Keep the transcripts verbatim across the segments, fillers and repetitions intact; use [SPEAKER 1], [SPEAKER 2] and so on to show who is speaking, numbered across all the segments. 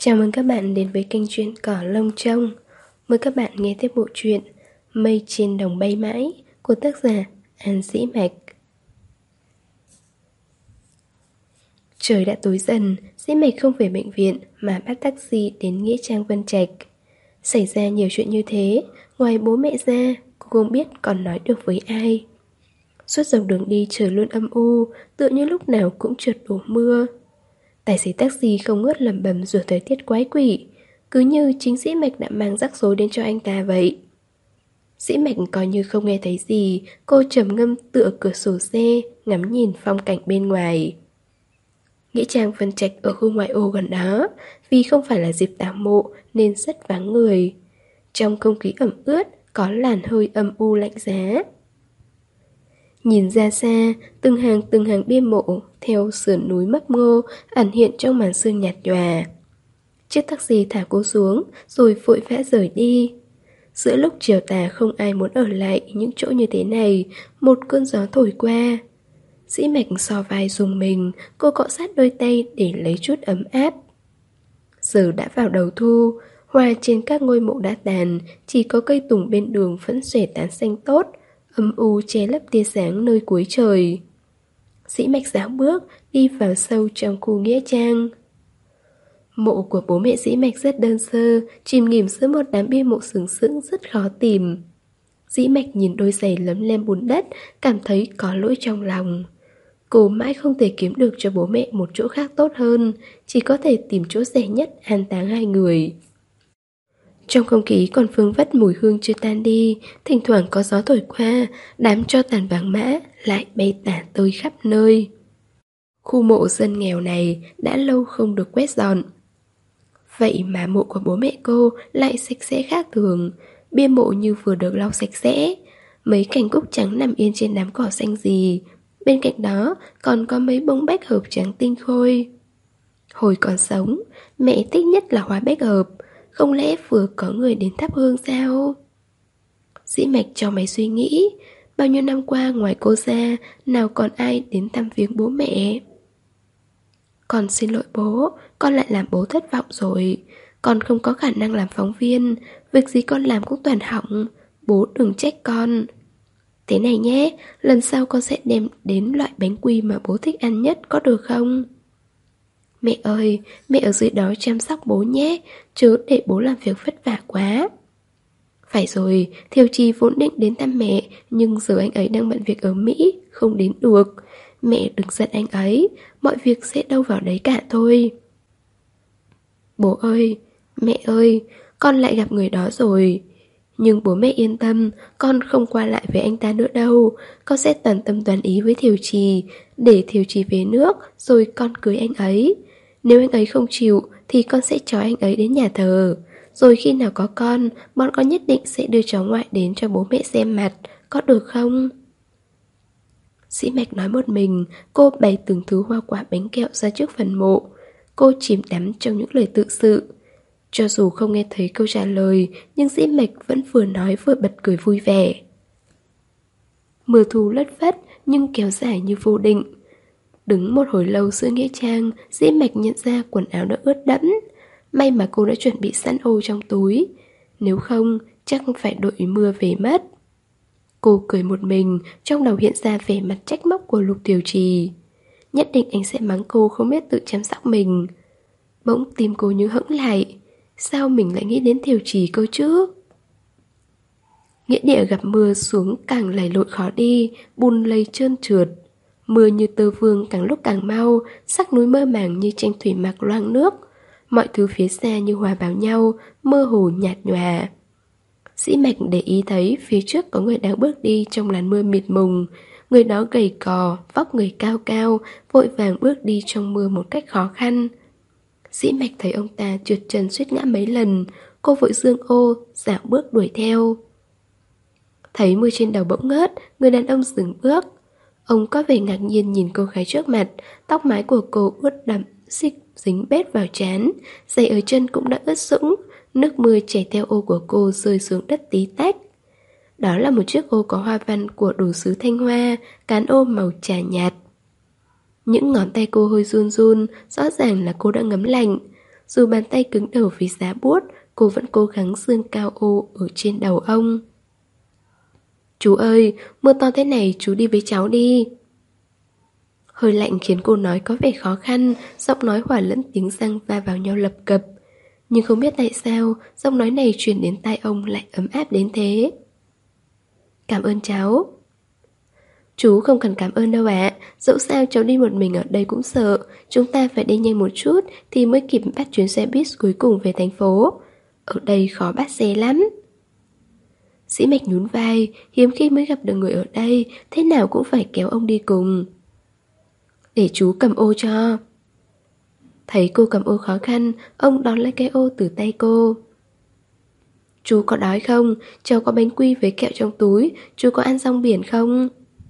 [SPEAKER 1] Chào mừng các bạn đến với kênh truyện Cỏ Lông Trông. Mời các bạn nghe tiếp bộ truyện Mây trên đồng bay mãi của tác giả An Dĩ Mạch. Trời đã tối dần, Dĩ Mạch không về bệnh viện mà bắt taxi đến Nghĩa Trang Vân Trạch. Xảy ra nhiều chuyện như thế, ngoài bố mẹ ra, cô không biết còn nói được với ai. Suốt dọc đường đi trời luôn âm u, tựa như lúc nào cũng trượt đổ mưa. Tài xế taxi không ngớt lẩm bẩm rủa thời tiết quái quỷ, cứ như chính Dĩ Mạch đã mang rắc rối đến cho anh ta vậy. Dĩ Mạch coi như không nghe thấy gì, cô trầm ngâm tựa cửa sổ xe, ngắm nhìn phong cảnh bên ngoài. Nghĩa trang Vân Trạch ở khu ngoại ô gần đó, vì không phải là dịp tảo mộ nên rất vắng người. Trong không khí ẩm ướt, có làn hơi âm u lạnh giá. Nhìn ra xa, từng hàng từng hàng bia mộ theo sườn núi mấp mô ẩn hiện trong màn sương nhạt nhòa. Chiếc taxi thả cô xuống rồi vội vã rời đi. Giữa lúc chiều tà không ai muốn ở lại những chỗ như thế này, một cơn gió thổi qua. Dĩ Mạch so vai dùng mình, cô cọ sát đôi tay để lấy chút ấm áp. Giờ đã vào đầu thu, hoa trên các ngôi mộ đã tàn, chỉ có cây tùng bên đường vẫn xòe tán xanh tốt, âm u che lấp tia sáng nơi cuối trời. Dĩ Mạch rảo bước đi vào sâu trong khu nghĩa trang. Mộ của bố mẹ Dĩ Mạch rất đơn sơ, chìm nghỉm giữa một đám bia mộ sừng sững rất khó tìm. Dĩ Mạch nhìn đôi giày lấm lem bùn đất, cảm thấy có lỗi trong lòng. Cô mãi không thể kiếm được cho bố mẹ một chỗ khác tốt hơn, chỉ có thể tìm chỗ rẻ nhất an táng hai người. Trong không khí còn vương vất mùi hương chưa tan đi, thỉnh thoảng có gió thổi qua, đám tro tàn vàng mã lại bay tả tơi khắp nơi. Khu mộ dân nghèo này đã lâu không được quét dọn. Vậy mà mộ của bố mẹ cô lại sạch sẽ khác thường, bia mộ như vừa được lau sạch sẽ. Mấy cành cúc trắng nằm yên trên đám cỏ xanh gì, bên cạnh đó còn có mấy bông bách hợp trắng tinh khôi. Hồi còn sống, mẹ thích nhất là hoa bách hợp, không lẽ vừa có người đến thắp hương sao? Dĩ Mạch cho mày suy nghĩ, bao nhiêu năm qua ngoài cô ra, nào còn ai đến thăm viếng bố mẹ? Con xin lỗi bố, con lại làm bố thất vọng rồi. Con không có khả năng làm phóng viên, việc gì con làm cũng toàn hỏng, bố đừng trách con. Thế này nhé, lần sau con sẽ đem đến loại bánh quy mà bố thích ăn nhất, có được không? Mẹ ơi, mẹ ở dưới đó chăm sóc bố nhé, chớ để bố làm việc vất vả quá. Phải rồi, Thiều Trì vốn định đến thăm mẹ, nhưng giờ anh ấy đang bận việc ở Mỹ, không đến được. Mẹ đừng giận anh ấy, mọi việc sẽ đâu vào đấy cả thôi. Bố ơi, mẹ ơi, con lại gặp người đó rồi. Nhưng bố mẹ yên tâm, con không qua lại với anh ta nữa đâu. Con sẽ toàn tâm toàn ý với Thiều Trì, để Thiều Trì về nước, rồi con cưới anh ấy. Nếu anh ấy không chịu, thì con sẽ cho anh ấy đến nhà thờ. Rồi khi nào có con, bọn con nhất định sẽ đưa cháu ngoại đến cho bố mẹ xem mặt, có được không? Dĩ Mạch nói một mình, cô bày từng thứ hoa quả bánh kẹo ra trước phần mộ. Cô chìm đắm trong những lời tự sự. Cho dù không nghe thấy câu trả lời, nhưng Dĩ Mạch vẫn vừa nói vừa bật cười vui vẻ. Mưa thu lất phất nhưng kéo dài như vô định. Đứng một hồi lâu giữa nghĩa trang, Dĩ Mạch nhận ra quần áo đã ướt đẫm. May mà cô đã chuẩn bị sẵn ô trong túi, nếu không chắc phải đội mưa về mất. Cô cười một mình, trong đầu hiện ra vẻ mặt trách móc của Lục Thiều Trì. Nhất định anh sẽ mắng cô không biết tự chăm sóc mình. Bỗng tim cô như hững lại, sao mình lại nghĩ đến Thiều Trì cơ chứ? Nghĩa địa gặp mưa xuống càng lầy lội khó đi, bùn lầy trơn trượt. Mưa như tơ vương càng lúc càng mau, sắc núi mơ màng như tranh thủy mặc loang nước. Mọi thứ phía xa như hòa vào nhau, mơ hồ nhạt nhòa. Dĩ Mạch để ý thấy phía trước có người đang bước đi trong làn mưa mịt mùng. Người đó gầy cò, vóc người cao cao, vội vàng bước đi trong mưa một cách khó khăn. Dĩ Mạch thấy ông ta trượt chân suýt ngã mấy lần, cô vội giương ô, dạo bước đuổi theo. Thấy mưa trên đầu bỗng ngớt, người đàn ông dừng bước. Ông có vẻ ngạc nhiên nhìn cô gái trước mặt, tóc mái của cô ướt đẫm, xích dính bết vào trán, giày ở chân cũng đã ướt sũng, nước mưa chảy theo ô của cô rơi xuống đất tí tách. Đó là một chiếc ô có hoa văn của đồ sứ Thanh Hoa, cán ô màu trà nhạt. Những ngón tay cô hơi run run, rõ ràng là cô đã ngấm lạnh. Dù bàn tay cứng đờ vì giá buốt, cô vẫn cố gắng dương cao ô ở trên đầu ông. Chú ơi, mưa to thế này chú đi với cháu đi. Hơi lạnh khiến cô nói có vẻ khó khăn, giọng nói hòa lẫn tiếng răng va vào nhau lập cập. Nhưng không biết tại sao, giọng nói này truyền đến tai ông lại ấm áp đến thế. Cảm ơn cháu. Chú không cần cảm ơn đâu ạ, dẫu sao cháu đi một mình ở đây cũng sợ. Chúng ta phải đi nhanh một chút thì mới kịp bắt chuyến xe buýt cuối cùng về thành phố. Ở đây khó bắt xe lắm. Sĩ Mạch nhún vai, hiếm khi mới gặp được người ở đây, thế nào cũng phải kéo ông đi cùng. Để chú cầm ô cho. Thấy cô cầm ô khó khăn, ông đón lấy cái ô từ tay cô. Chú có đói không? Cháu có bánh quy với kẹo trong túi, chú có ăn rong biển không?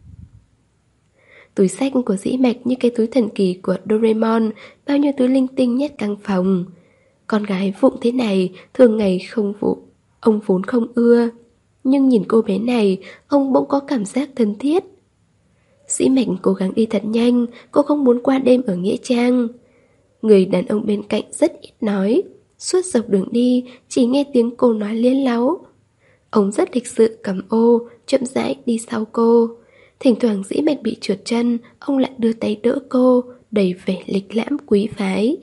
[SPEAKER 1] Túi xách của Dĩ Mạch như cái túi thần kỳ của Doraemon, bao nhiêu túi linh tinh nhét căng phòng. Con gái vụng thế này, thường ngày không vụ, ông vốn không ưa. Nhưng nhìn cô bé này, ông bỗng có cảm giác thân thiết. Dĩ Mạch cố gắng đi thật nhanh, cô không muốn qua đêm ở Nghĩa Trang. Người đàn ông bên cạnh rất ít nói, suốt dọc đường đi chỉ nghe tiếng cô nói liến láu. Ông rất lịch sự cầm ô, chậm rãi đi sau cô. Thỉnh thoảng Dĩ Mạch bị trượt chân, ông lại đưa tay đỡ cô, đầy vẻ lịch lãm quý phái.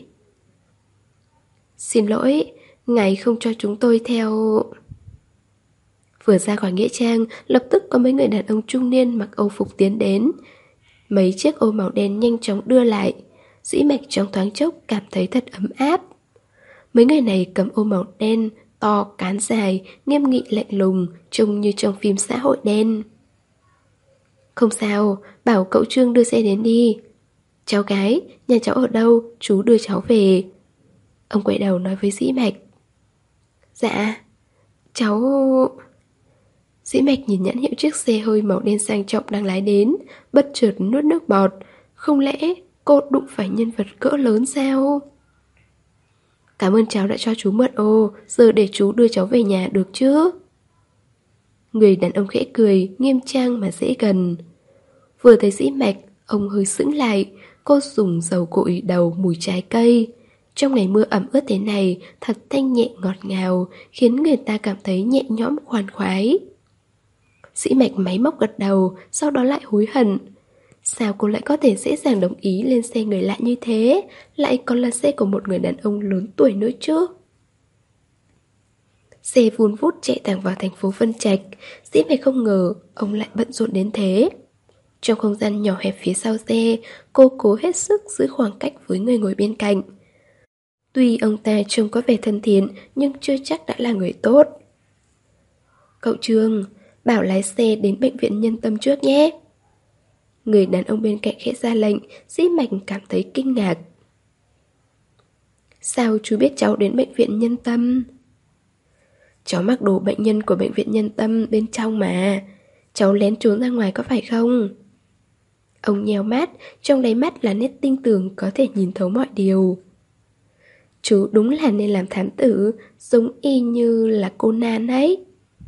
[SPEAKER 1] Xin lỗi, ngài không cho chúng tôi theo... Vừa ra khỏi Nghĩa Trang, lập tức có mấy người đàn ông trung niên mặc âu phục tiến đến. Mấy chiếc ô màu đen nhanh chóng đưa lại. Dĩ Mạch trong thoáng chốc cảm thấy thật ấm áp. Mấy người này cầm ô màu đen, to, cán dài, nghiêm nghị lạnh lùng, trông như trong phim xã hội đen. Không sao, bảo cậu Trương đưa xe đến đi. Cháu gái, nhà cháu ở đâu, chú đưa cháu về. Ông quay đầu nói với Dĩ Mạch. Dạ, cháu... Dĩ Mạch nhìn nhãn hiệu chiếc xe hơi màu đen sang trọng đang lái đến, bất chợt nuốt nước bọt. Không lẽ cô đụng phải nhân vật cỡ lớn sao? Cảm ơn cháu đã cho chú mượn ô, giờ để chú đưa cháu về nhà được chứ? Người đàn ông khẽ cười, nghiêm trang mà dễ gần. Vừa thấy Dĩ Mạch, ông hơi sững lại. Cô dùng dầu gội đầu mùi trái cây. Trong ngày mưa ẩm ướt thế này, thật thanh nhẹ ngọt ngào, khiến người ta cảm thấy nhẹ nhõm khoan khoái. Dĩ Mạch máy móc gật đầu, sau đó lại hối hận. Sao cô lại có thể dễ dàng đồng ý lên xe người lạ như thế, lại còn là xe của một người đàn ông lớn tuổi nữa chứ? Xe vun vút chạy thẳng vào thành phố Vân Trạch. Dĩ Mạch không ngờ ông lại bận rộn đến thế. Trong không gian nhỏ hẹp phía sau xe, cô cố hết sức giữ khoảng cách với người ngồi bên cạnh. Tuy ông ta trông có vẻ thân thiện, nhưng chưa chắc đã là người tốt. Cậu Trương, bảo lái xe đến bệnh viện Nhân Tâm trước nhé. Người đàn ông bên cạnh khẽ ra lệnh. Dĩ Mạch cảm thấy kinh ngạc. Sao chú biết cháu đến bệnh viện Nhân Tâm? Cháu mặc đồ bệnh nhân của bệnh viện Nhân Tâm bên trong mà. Cháu lén trốn ra ngoài có phải không? Ông nheo mắt, trong đáy mắt là nét tinh tường có thể nhìn thấu mọi điều. Chú đúng là nên làm thám tử, giống y như là Conan ấy.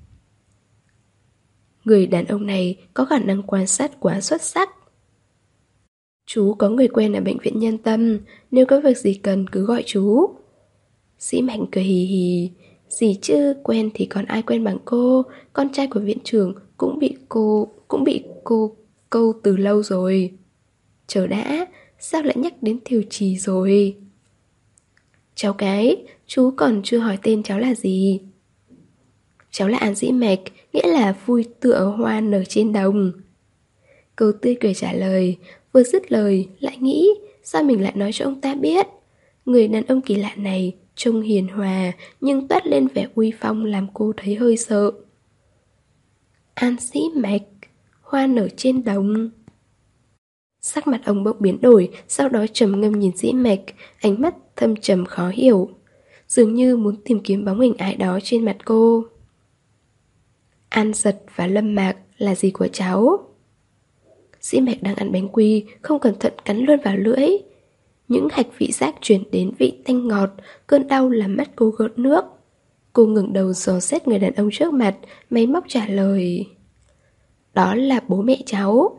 [SPEAKER 1] Người đàn ông này có khả năng quan sát quá xuất sắc. Chú có người quen ở bệnh viện Nhân Tâm, nếu có việc gì cần cứ gọi chú. Sĩ Mạnh cười hì hì. Gì chứ, quen thì còn ai quen bằng cô. Con trai của viện trưởng cũng bị cô Cũng bị cô câu từ lâu rồi. Chờ đã, sao lại nhắc đến Thiều Trì rồi? Cháu cái, chú còn chưa hỏi tên cháu là gì? Cháu là An Dĩ Mạch, nghĩa là vui tựa hoa nở trên đồng. Cô tươi cười trả lời. Vừa dứt lời lại nghĩ sao mình lại nói cho ông ta biết. Người đàn ông kỳ lạ này trông hiền hòa nhưng toát lên vẻ uy phong làm cô thấy hơi sợ. An Dĩ Mạch, hoa nở trên đồng. Sắc mặt ông bỗng biến đổi, sau đó trầm ngâm nhìn Dĩ Mạch, ánh mắt thâm trầm khó hiểu, dường như muốn tìm kiếm bóng hình ai đó trên mặt cô. An Giật và Lâm Mạc là gì của cháu? Dĩ Mạch đang ăn bánh quy, không cẩn thận cắn luôn vào lưỡi. Những hạch vị giác chuyển đến vị tanh ngọt, cơn đau làm mắt cô gợn nước. Cô ngẩng đầu dò xét người đàn ông trước mặt, máy móc trả lời. Đó là bố mẹ cháu.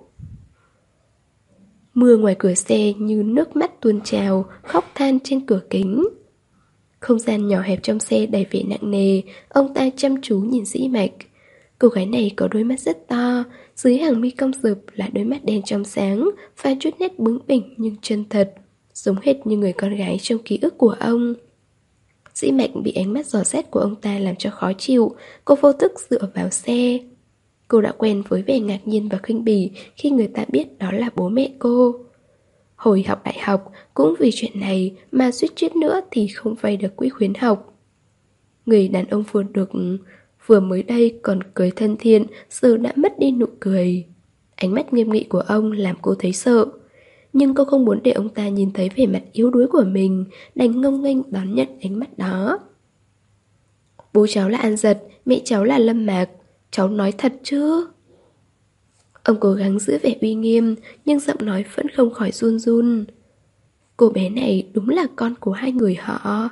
[SPEAKER 1] Mưa ngoài cửa xe như nước mắt tuôn trào, khóc than trên cửa kính. Không gian nhỏ hẹp trong xe đầy vẻ nặng nề, ông ta chăm chú nhìn Dĩ Mạch. Cô gái này có đôi mắt rất to, dưới hàng mi cong rực là đôi mắt đen trong sáng, pha chút nét bướng bỉnh nhưng chân thật, giống hệt như người con gái trong ký ức của ông. Dĩ Mạch bị ánh mắt dò xét của ông ta làm cho khó chịu, cô vô thức dựa vào xe. Cô đã quen với vẻ ngạc nhiên và khinh bỉ khi người ta biết đó là bố mẹ cô. Hồi học đại học, cũng vì chuyện này mà suýt chút nữa thì không vay được quỹ khuyến học. Người đàn ông vừa được vừa mới đây còn cười thân thiện, giờ đã mất đi nụ cười. Ánh mắt nghiêm nghị của ông làm cô thấy sợ. Nhưng cô không muốn để ông ta nhìn thấy vẻ mặt yếu đuối của mình, đành ngông nghênh đón nhận ánh mắt đó. Bố cháu là An Giật, mẹ cháu là Lâm Mạc. Cháu nói thật chứ? Ông cố gắng giữ vẻ uy nghiêm, nhưng giọng nói vẫn không khỏi run run. Cô bé này đúng là con của hai người họ.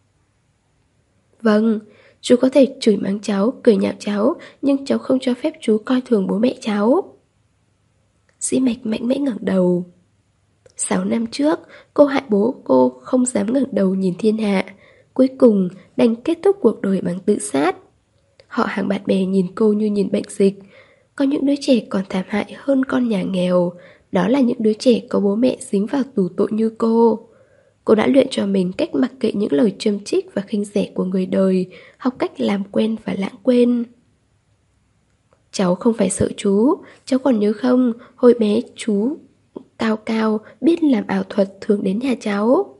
[SPEAKER 1] Vâng, chú có thể chửi mắng cháu, cười nhạo cháu, nhưng cháu không cho phép chú coi thường bố mẹ cháu. Dĩ Mạch mạnh mẽ ngẩng đầu. Sáu năm trước, cô hại bố cô không dám ngẩng đầu nhìn thiên hạ. Cuối cùng đành kết thúc cuộc đời bằng tự sát. Họ hàng bạn bè nhìn cô như nhìn bệnh dịch. Có những đứa trẻ còn thảm hại hơn con nhà nghèo. Đó là những đứa trẻ có bố mẹ dính vào tù tội như cô. Cô đã luyện cho mình cách mặc kệ những lời châm chích và khinh rẻ của người đời, học cách làm quen và lãng quên. Cháu không phải sợ chú, cháu còn nhớ không, hồi bé chú Cao Cao biết làm ảo thuật thường đến nhà cháu.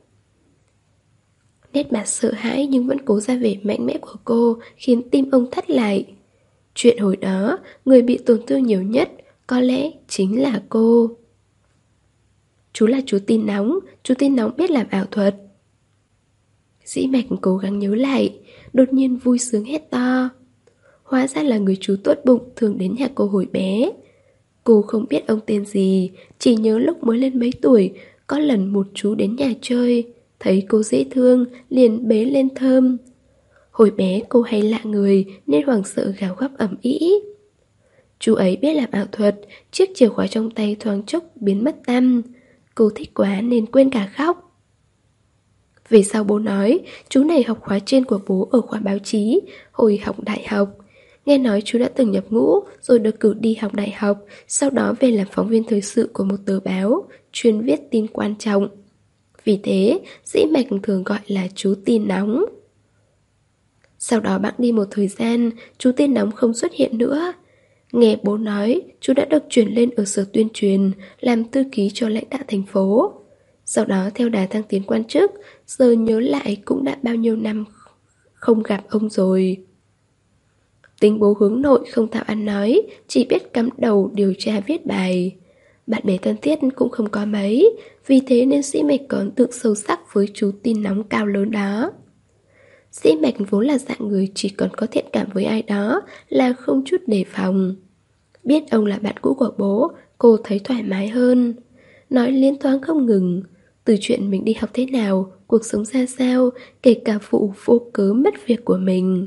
[SPEAKER 1] Nét mặt sợ hãi nhưng vẫn cố ra vẻ mạnh mẽ của cô khiến tim ông thắt lại. Chuyện hồi đó, người bị tổn thương nhiều nhất có lẽ chính là cô. Chú là chú tin nóng, chú tin nóng biết làm ảo thuật. Dĩ Mạch cố gắng nhớ lại, đột nhiên vui sướng hét to. Hóa ra là người chú tốt bụng thường đến nhà cô hồi bé. Cô không biết ông tên gì, chỉ nhớ lúc mới lên mấy tuổi, có lần một chú đến nhà chơi, thấy cô dễ thương, liền bế lên thơm. Hồi bé cô hay lạ người nên hoảng sợ gào gấp ầm ĩ. Chú ấy biết làm ảo thuật, chiếc chìa khóa trong tay thoáng chốc biến mất tăm. Cô thích quá nên quên cả khóc. Về sau bố nói, chú này học khóa trên của bố ở khoa báo chí, hồi học đại học. Nghe nói chú đã từng nhập ngũ, rồi được cử đi học đại học, sau đó về làm phóng viên thời sự của một tờ báo, chuyên viết tin quan trọng. Vì thế, Dĩ Mạch thường gọi là chú tin nóng. Sau đó bẵng đi một thời gian, chú tin nóng không xuất hiện nữa. Nghe bố nói, chú đã được chuyển lên ở sở tuyên truyền, làm thư ký cho lãnh đạo thành phố. Sau đó theo đà thăng tiến quan chức, giờ nhớ lại cũng đã bao nhiêu năm không gặp ông rồi. Tính bố hướng nội không thạo ăn nói, chỉ biết cắm đầu điều tra viết bài. Bạn bè thân thiết cũng không có mấy, vì thế nên Dĩ Mạch có ấn tượng sâu sắc với chú tin nóng cao lớn đó. Dĩ Mạch vốn là dạng người chỉ còn có thiện cảm với ai đó là không chút đề phòng. Biết ông là bạn cũ của bố, cô thấy thoải mái hơn. Nói liên thoáng không ngừng, từ chuyện mình đi học thế nào, cuộc sống ra sao, kể cả vụ vô cớ mất việc của mình.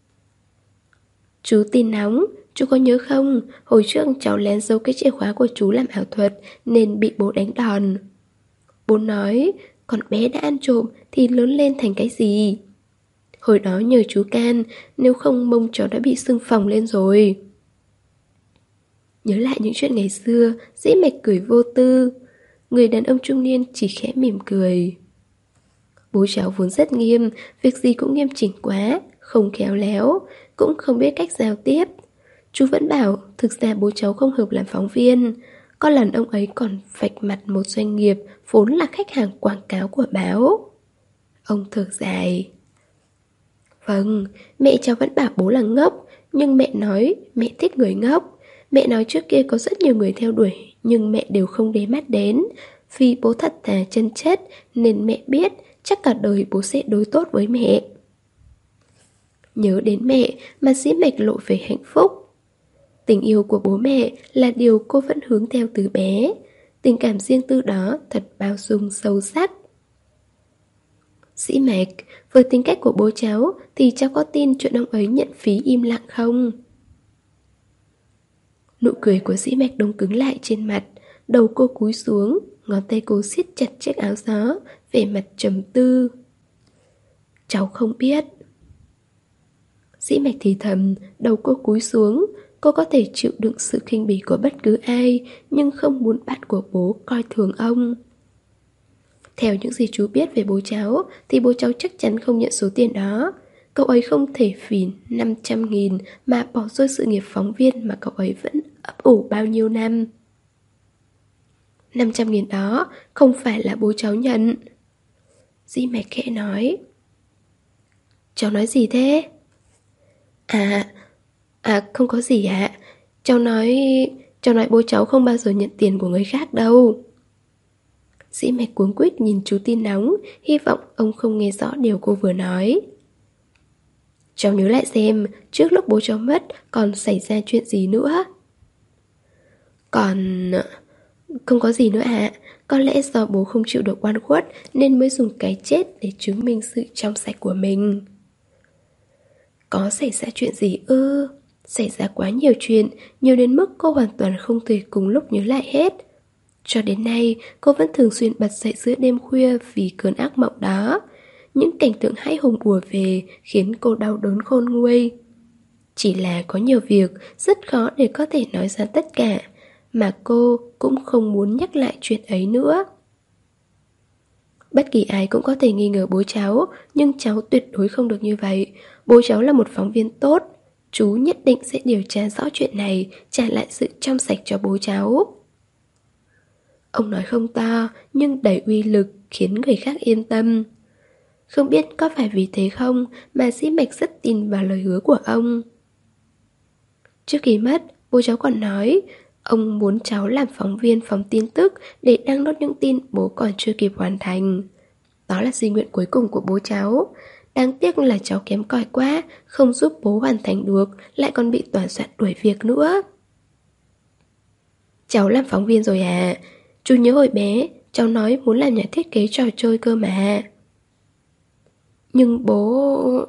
[SPEAKER 1] Chú tin nóng, chú có nhớ không, hồi trước cháu lén giấu cái chìa khóa của chú làm ảo thuật nên bị bố đánh đòn. Bố nói, con bé đã ăn trộm thì lớn lên thành cái gì? Hồi đó nhờ chú can, nếu không mông cháu đã bị sưng phồng lên rồi. Nhớ lại những chuyện ngày xưa, Dĩ Mạch cười vô tư. Người đàn ông trung niên chỉ khẽ mỉm cười. Bố cháu vốn rất nghiêm, việc gì cũng nghiêm chỉnh quá, không khéo léo, cũng không biết cách giao tiếp. Chú vẫn bảo thực ra bố cháu không hợp làm phóng viên. Có lần ông ấy còn vạch mặt một doanh nghiệp vốn là khách hàng quảng cáo của báo. Ông thở dài. Vâng, mẹ cháu vẫn bảo bố là ngốc, nhưng mẹ nói mẹ thích người ngốc. Mẹ nói trước kia có rất nhiều người theo đuổi, nhưng mẹ đều không để mắt đến. Vì bố thật thà chân chất nên mẹ biết chắc cả đời bố sẽ đối tốt với mẹ. Nhớ đến mẹ mà Dĩ Mạch lộ về hạnh phúc. Tình yêu của bố mẹ là điều cô vẫn hướng theo từ bé. Tình cảm riêng tư đó thật bao dung sâu sắc. Dĩ Mạch, với tính cách của bố cháu thì cháu có tin chuyện ông ấy nhận phí im lặng không? Nụ cười của Dĩ Mạch đông cứng lại trên mặt. Đầu cô cúi xuống, ngón tay cô siết chặt chiếc áo gió, vẻ mặt trầm tư. Cháu không biết. Dĩ Mạch thì thầm, đầu cô cúi xuống. Cô có thể chịu đựng sự khinh bỉ của bất cứ ai, nhưng không muốn bạn của bố coi thường ông. Theo những gì chú biết về bố cháu, thì bố cháu chắc chắn không nhận số tiền đó. Cậu ấy không thể vì năm trăm nghìn mà bỏ rơi sự nghiệp phóng viên mà cậu ấy vẫn ấp ủ bao nhiêu năm. Năm trăm nghìn đó không phải là bố cháu nhận. Dĩ Mạch khẽ nói. Cháu nói gì thế? À, à không có gì ạ. Cháu nói, cháu nói bố cháu không bao giờ nhận tiền của người khác đâu. Dĩ Mạch cuống quýt nhìn chú tin nóng, hy vọng ông không nghe rõ điều cô vừa nói. Cháu nhớ lại xem, trước lúc bố cháu mất còn xảy ra chuyện gì nữa? Còn... Không có gì nữa ạ. Có lẽ do bố không chịu được oan khuất nên mới dùng cái chết để chứng minh sự trong sạch của mình. Có xảy ra chuyện gì ư? Xảy ra quá nhiều chuyện, nhiều đến mức cô hoàn toàn không thể cùng lúc nhớ lại hết. Cho đến nay, cô vẫn thường xuyên bật dậy giữa đêm khuya vì cơn ác mộng đó. Những cảnh tượng hãi hùng ùa về khiến cô đau đớn khôn nguôi. Chỉ là có nhiều việc rất khó để có thể nói ra tất cả, mà cô cũng không muốn nhắc lại chuyện ấy nữa. Bất kỳ ai cũng có thể nghi ngờ bố cháu, nhưng cháu tuyệt đối không được như vậy. Bố cháu là một phóng viên tốt. Chú nhất định sẽ điều tra rõ chuyện này, trả lại sự trong sạch cho bố cháu. Ông nói không to, nhưng đầy uy lực, khiến người khác yên tâm. Không biết có phải vì thế không mà Dĩ Mạch rất tin vào lời hứa của ông. Trước khi mất, bố cháu còn nói ông muốn cháu làm phóng viên phóng tin tức để đăng nốt những tin bố còn chưa kịp hoàn thành. Đó là di nguyện cuối cùng của bố cháu. Đáng tiếc là cháu kém cỏi quá, không giúp bố hoàn thành được, lại còn bị tòa soạn đuổi việc nữa. Cháu làm phóng viên rồi à? Chú nhớ hồi bé, cháu nói muốn làm nhà thiết kế trò chơi cơ mà. Nhưng bố...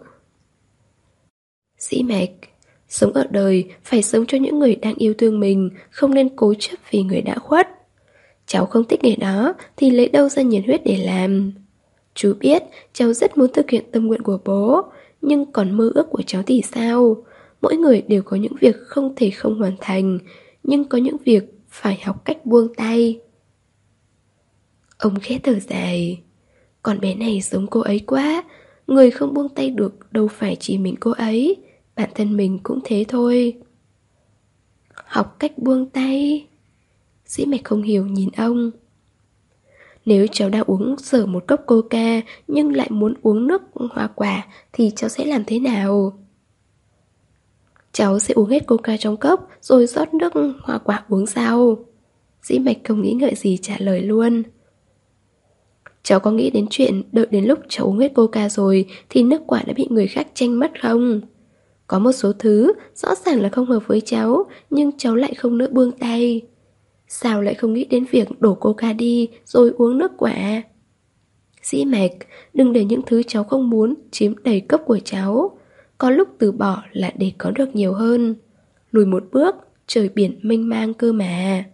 [SPEAKER 1] Dĩ Mạch, sống ở đời phải sống cho những người đang yêu thương mình, không nên cố chấp vì người đã khuất. Cháu không thích nghề đó thì lấy đâu ra nhiệt huyết để làm. Chú biết cháu rất muốn thực hiện tâm nguyện của bố, nhưng còn mơ ước của cháu thì sao? Mỗi người đều có những việc không thể không hoàn thành, nhưng có những việc phải học cách buông tay. Ông khẽ thở dài. Con bé này giống cô ấy quá. Người không buông tay được đâu phải chỉ mình cô ấy, bản thân mình cũng thế thôi. Học cách buông tay. Dĩ Mạch không hiểu nhìn ông. Nếu cháu đang uống dở một cốc coca nhưng lại muốn uống nước hoa quả thì cháu sẽ làm thế nào? Cháu sẽ uống hết coca trong cốc rồi rót nước hoa quả uống sau. Dĩ Mạch không nghĩ ngợi gì trả lời luôn. Cháu có nghĩ đến chuyện đợi đến lúc cháu uống hết coca rồi thì nước quả đã bị người khác tranh mất không? Có một số thứ rõ ràng là không hợp với cháu, nhưng cháu lại không nỡ buông tay. Sao lại không nghĩ đến việc đổ coca đi rồi uống nước quả? Dĩ Mạch, đừng để những thứ cháu không muốn chiếm đầy cốc của cháu. Có lúc từ bỏ là để có được nhiều hơn. Lùi một bước, trời biển mênh mang cơ mà.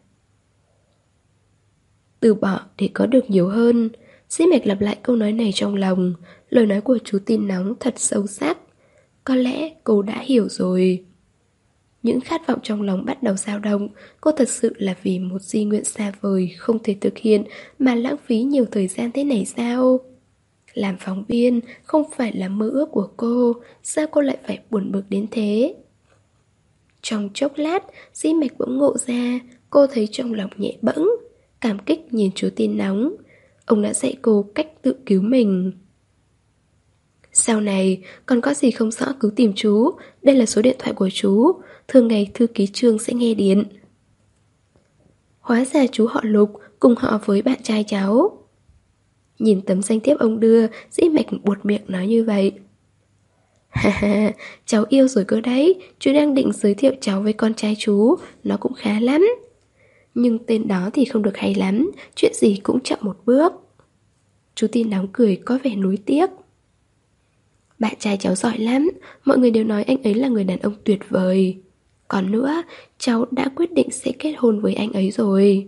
[SPEAKER 1] Từ bỏ để có được nhiều hơn. Dĩ Mạch lặp lại câu nói này trong lòng. Lời nói của chú tin nóng thật sâu sắc. Có lẽ cô đã hiểu rồi. Những khát vọng trong lòng bắt đầu dao động. Cô thật sự là vì một di nguyện xa vời không thể thực hiện mà lãng phí nhiều thời gian thế này sao? Làm phóng viên không phải là mơ ước của cô, sao cô lại phải buồn bực đến thế? Trong chốc lát, Dĩ Mạch bỗng ngộ ra. Cô thấy trong lòng nhẹ bẫng, cảm kích nhìn chú tin nóng. Ông đã dạy cô cách tự cứu mình. Sau này, còn có gì không rõ cứ tìm chú. Đây là số điện thoại của chú. Thường ngày thư ký Trương sẽ nghe điện. Hóa ra chú họ Lục, cùng họ với bạn trai cháu. Nhìn tấm danh thiếp ông đưa, Dĩ Mạch buột miệng nói như vậy. Ha ha, cháu yêu rồi cơ đấy. Chú đang định giới thiệu cháu với con trai chú. Nó cũng khá lắm. Nhưng tên đó thì không được hay lắm. Chuyện gì cũng chậm một bước. Chú tin nóng cười có vẻ nuối tiếc. Bạn trai cháu giỏi lắm. Mọi người đều nói anh ấy là người đàn ông tuyệt vời. Còn nữa, cháu đã quyết định sẽ kết hôn với anh ấy rồi.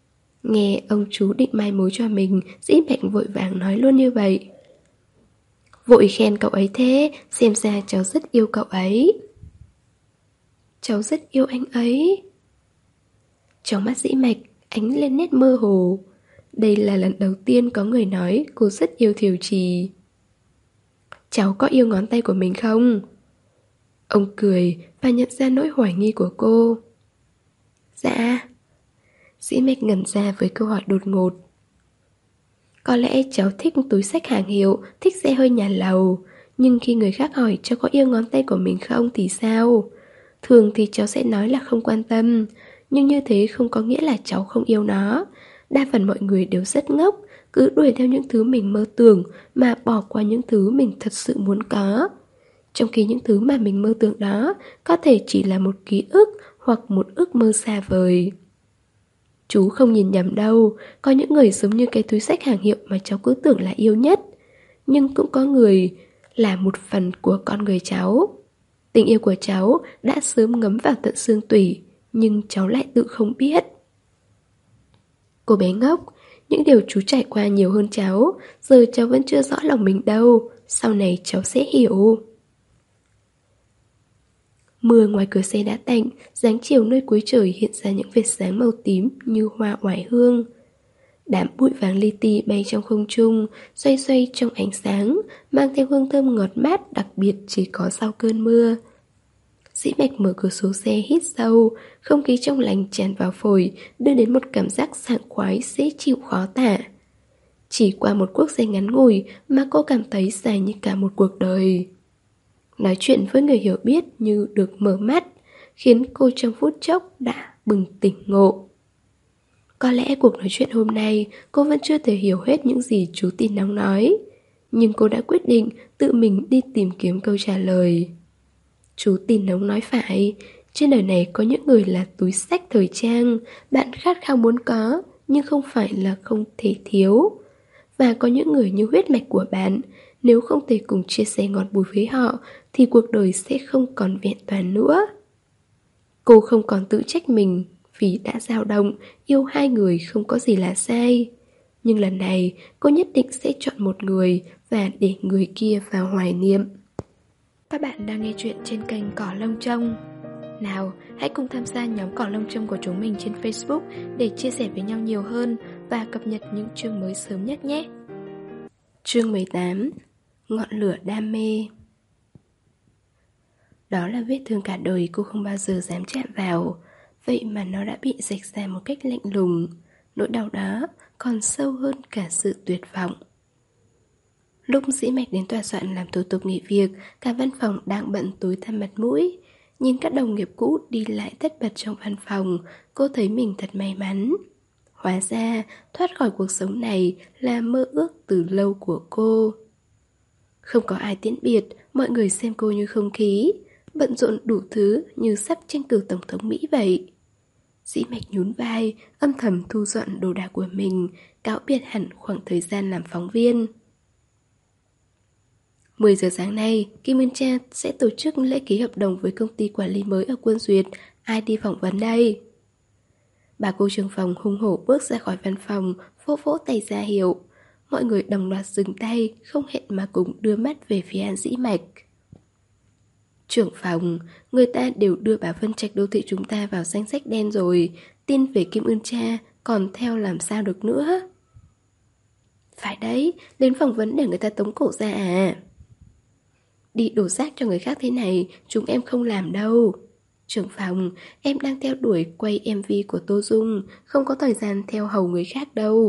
[SPEAKER 1] Nghe ông chú định mai mối cho mình, Dĩ Mạch vội vàng nói luôn như vậy. Vội khen cậu ấy thế, xem ra cháu rất yêu cậu ấy. Cháu rất yêu anh ấy. Trong mắt Dĩ Mạch ánh lên nét mơ hồ. Đây là lần đầu tiên có người nói cô rất yêu Thiều Trì. Cháu có yêu ngón tay của mình không? Ông cười và nhận ra nỗi hoài nghi của cô. Dạ. Dĩ Mạch ngẩn ra với câu hỏi đột ngột. Có lẽ cháu thích túi xách hàng hiệu, thích xe hơi nhà lầu. Nhưng khi người khác hỏi cháu có yêu ngón tay của mình không thì sao? Thường thì cháu sẽ nói là không quan tâm. Nhưng như thế không có nghĩa là cháu không yêu nó. Đa phần mọi người đều rất ngốc, cứ đuổi theo những thứ mình mơ tưởng mà bỏ qua những thứ mình thật sự muốn có. Trong khi những thứ mà mình mơ tưởng đó có thể chỉ là một ký ức hoặc một ước mơ xa vời. Chú không nhìn nhầm đâu, có những người giống như cái túi xách hàng hiệu mà cháu cứ tưởng là yêu nhất. Nhưng cũng có người là một phần của con người cháu. Tình yêu của cháu đã sớm ngấm vào tận xương tủy, nhưng cháu lại tự không biết. Cô bé ngốc, những điều chú trải qua nhiều hơn cháu, giờ cháu vẫn chưa rõ lòng mình đâu, sau này cháu sẽ hiểu. Mưa ngoài cửa xe đã tạnh, dáng chiều nơi cuối trời hiện ra những vệt sáng màu tím như hoa oải hương. Đám bụi vàng li ti bay trong không trung, xoay xoay trong ánh sáng, mang theo hương thơm ngọt mát đặc biệt chỉ có sau cơn mưa. Dĩ Mạch mở cửa sổ xe hít sâu, không khí trong lành tràn vào phổi, đưa đến một cảm giác sảng khoái dễ chịu khó tả. Chỉ qua một cuộc giây ngắn ngủi mà cô cảm thấy dài như cả một cuộc đời. Nói chuyện với người hiểu biết như được mở mắt, khiến cô trong phút chốc đã bừng tỉnh ngộ. Có lẽ cuộc nói chuyện hôm nay cô vẫn chưa thể hiểu hết những gì chú Tin Nóng nói, nhưng cô đã quyết định tự mình đi tìm kiếm câu trả lời. Chú Tin Nóng nói phải, trên đời này có những người là túi xách thời trang, bạn khát khao muốn có, nhưng không phải là không thể thiếu. Và có những người như huyết mạch của bạn, nếu không thể cùng chia sẻ ngọt bùi với họ, thì cuộc đời sẽ không còn vẹn toàn nữa. Cô không còn tự trách mình vì đã dao động, yêu hai người không có gì là sai. Nhưng lần này, cô nhất định sẽ chọn một người và để người kia vào hoài niệm. Các bạn đang nghe chuyện trên kênh Cỏ Lông Trông. Nào, hãy cùng tham gia nhóm Cỏ Lông Trông của chúng mình trên Facebook để chia sẻ với nhau nhiều hơn và cập nhật những chương mới sớm nhất nhé. Chương mười tám. Ngọn lửa đam mê. Đó là vết thương cả đời cô không bao giờ dám chạm vào, vậy mà nó đã bị rạch ra một cách lạnh lùng. Nỗi đau đó còn sâu hơn cả sự tuyệt vọng. Lúc Dĩ Mạch đến tòa soạn làm thủ tục nghỉ việc, cả văn phòng đang bận tối tăm mặt mũi. Nhìn các đồng nghiệp cũ đi lại tất bật trong văn phòng, cô thấy mình thật may mắn. Hóa ra, thoát khỏi cuộc sống này là mơ ước từ lâu của cô. Không có ai tiễn biệt, mọi người xem cô như không khí, bận rộn đủ thứ như sắp tranh cử tổng thống Mỹ vậy. Dĩ Mạch nhún vai, âm thầm thu dọn đồ đạc của mình, cáo biệt hẳn khoảng thời gian làm phóng viên. mười giờ sáng nay, Kim Ưn Cha sẽ tổ chức lễ ký hợp đồng với công ty quản lý mới ở Quân Duyệt. Ai đi phỏng vấn đây? Bà cô trưởng phòng hùng hổ bước ra khỏi văn phòng, vỗ vỗ tay ra hiệu. Mọi người đồng loạt dừng tay, không hẹn mà cùng đưa mắt về phía An Dĩ Mạch. Trưởng phòng, người ta đều đưa bà Vân Trạch đô thị chúng ta vào danh sách đen rồi, tin về Kim Ưn Cha còn theo làm sao được nữa? Phải đấy, đến phỏng vấn để người ta tống cổ ra à? Đi đổ rác cho người khác thế này, chúng em không làm đâu. Trưởng phòng, em đang theo đuổi quay em vê của Tô Dung, không có thời gian theo hầu người khác đâu.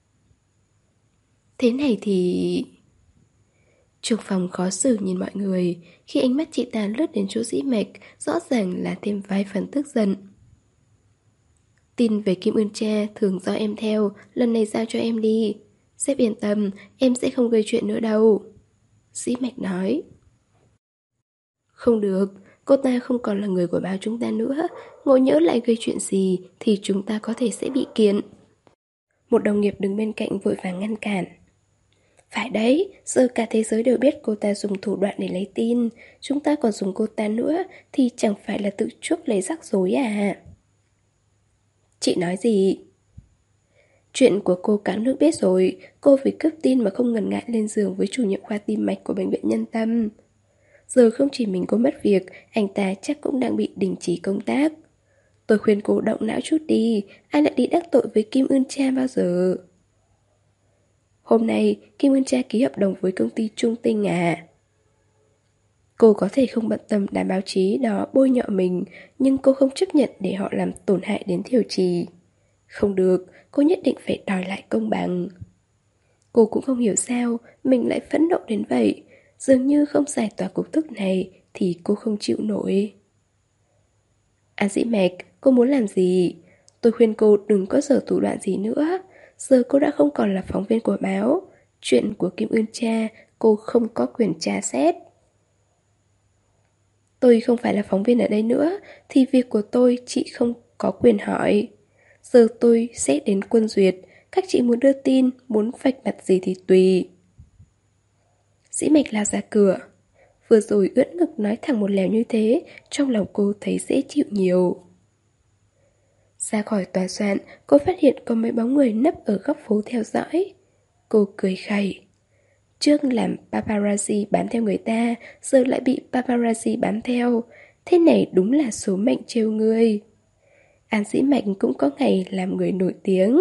[SPEAKER 1] Thế này thì... Trưởng phòng khó xử nhìn mọi người. Khi ánh mắt chị ta lướt đến chỗ Dĩ Mạch, rõ ràng là thêm vài phần tức giận. Tin về Kim Ưn Cha thường do em theo, lần này giao cho em đi. Sếp yên tâm, em sẽ không gây chuyện nữa đâu. Dĩ Mạch nói. Không được, cô ta không còn là người của báo chúng ta nữa. Ngộ nhỡ lại gây chuyện gì thì chúng ta có thể sẽ bị kiện. Một đồng nghiệp đứng bên cạnh vội vàng ngăn cản. Phải đấy, giờ cả thế giới đều biết cô ta dùng thủ đoạn để lấy tin. Chúng ta còn dùng cô ta nữa thì chẳng phải là tự chuốc lấy rắc rối à? Chị nói gì? Chuyện của cô các nước biết rồi, cô vì cướp tin mà không ngần ngại lên giường với chủ nhiệm khoa tim mạch của bệnh viện Nhân Tâm. Giờ không chỉ mình cô mất việc, anh ta chắc cũng đang bị đình chỉ công tác. Tôi khuyên cô động não chút đi, ai lại đi đắc tội với Kim Ưn Cha bao giờ. Hôm nay, Kim Ưn Cha ký hợp đồng với công ty Trung Tinh à? Cô có thể không bận tâm đám báo chí đó bôi nhọ mình, nhưng cô không chấp nhận để họ làm tổn hại đến Thiều Trì. Không được, cô nhất định phải đòi lại công bằng. Cô cũng không hiểu sao mình lại phẫn nộ đến vậy. Dường như không giải tỏa cục tức này thì cô không chịu nổi. An Dĩ Mạch, cô muốn làm gì? Tôi khuyên cô đừng có giở thủ đoạn gì nữa. Giờ cô đã không còn là phóng viên của báo. Chuyện của Kim Ưn Cha cô không có quyền tra xét. Tôi không phải là phóng viên ở đây nữa, thì việc của tôi chị không có quyền hỏi. Giờ tôi sẽ đến Quân Duyệt. Các chị muốn đưa tin, muốn vạch mặt gì thì tùy. Dĩ Mạch lao ra cửa. Vừa rồi ưỡn ngực nói thẳng một lèo như thế, trong lòng cô thấy dễ chịu nhiều. Ra khỏi tòa soạn, cô phát hiện có mấy bóng người nấp ở góc phố theo dõi. Cô cười khẩy. Trước làm paparazzi bám theo người ta, giờ lại bị paparazzi bám theo. Thế này đúng là số mệnh trêu người. An Dĩ Mạch cũng có ngày làm người nổi tiếng.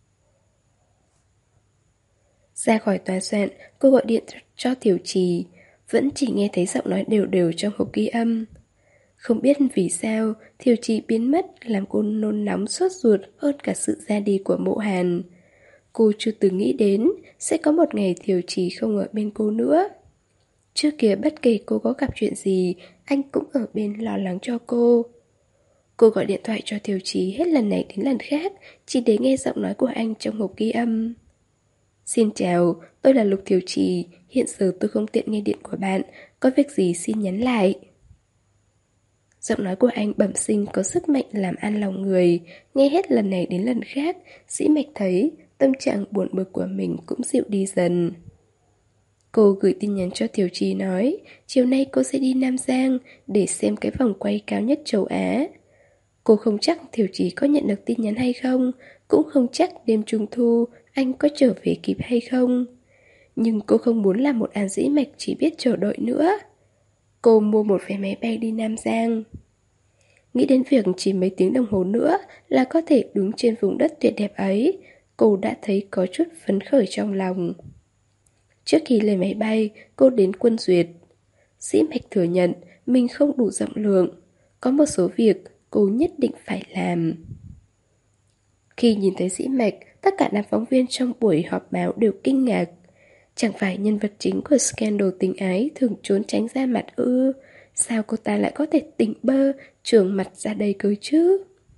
[SPEAKER 1] Ra khỏi tòa soạn, cô gọi điện cho Tiểu Trì. Vẫn chỉ nghe thấy giọng nói đều đều trong hộp ghi âm. Không biết vì sao, Thiều Trì biến mất làm cô nôn nóng sốt ruột hơn cả sự ra đi của Mộ Hàn. Cô chưa từng nghĩ đến sẽ có một ngày Thiều Trì không ở bên cô nữa. Trước kia bất kể cô có gặp chuyện gì, anh cũng ở bên lo lắng cho cô. Cô gọi điện thoại cho Thiều Trì hết lần này đến lần khác, chỉ để nghe giọng nói của anh trong hộp ghi âm. Xin chào, tôi là Lục Thiều Trì, hiện giờ tôi không tiện nghe điện của bạn, có việc gì xin nhắn lại. Giọng nói của anh bẩm sinh có sức mạnh làm an lòng người, nghe hết lần này đến lần khác, Dĩ Mạch thấy tâm trạng buồn bực của mình cũng dịu đi dần. Cô gửi tin nhắn cho Thiều Trì nói, chiều nay cô sẽ đi Nam Giang để xem cái vòng quay cao nhất châu Á. Cô không chắc Thiều Trì có nhận được tin nhắn hay không, cũng không chắc đêm trung thu anh có trở về kịp hay không. Nhưng cô không muốn là một An Dĩ Mạch chỉ biết chờ đợi nữa. Cô mua một vé máy bay đi Nam Giang. Nghĩ đến việc chỉ mấy tiếng đồng hồ nữa là có thể đứng trên vùng đất tuyệt đẹp ấy, cô đã thấy có chút phấn khởi trong lòng. Trước khi lên máy bay, cô đến Quân Duyệt. Dĩ Mạch thừa nhận mình không đủ rộng lượng. Có một số việc cô nhất định phải làm. Khi nhìn thấy Dĩ Mạch, tất cả đám phóng viên trong buổi họp báo đều kinh ngạc. Chẳng phải nhân vật chính của scandal tình ái thường trốn tránh ra mặt ư? Sao cô ta lại có thể tỉnh bơ, trường mặt ra đây cơ chứ?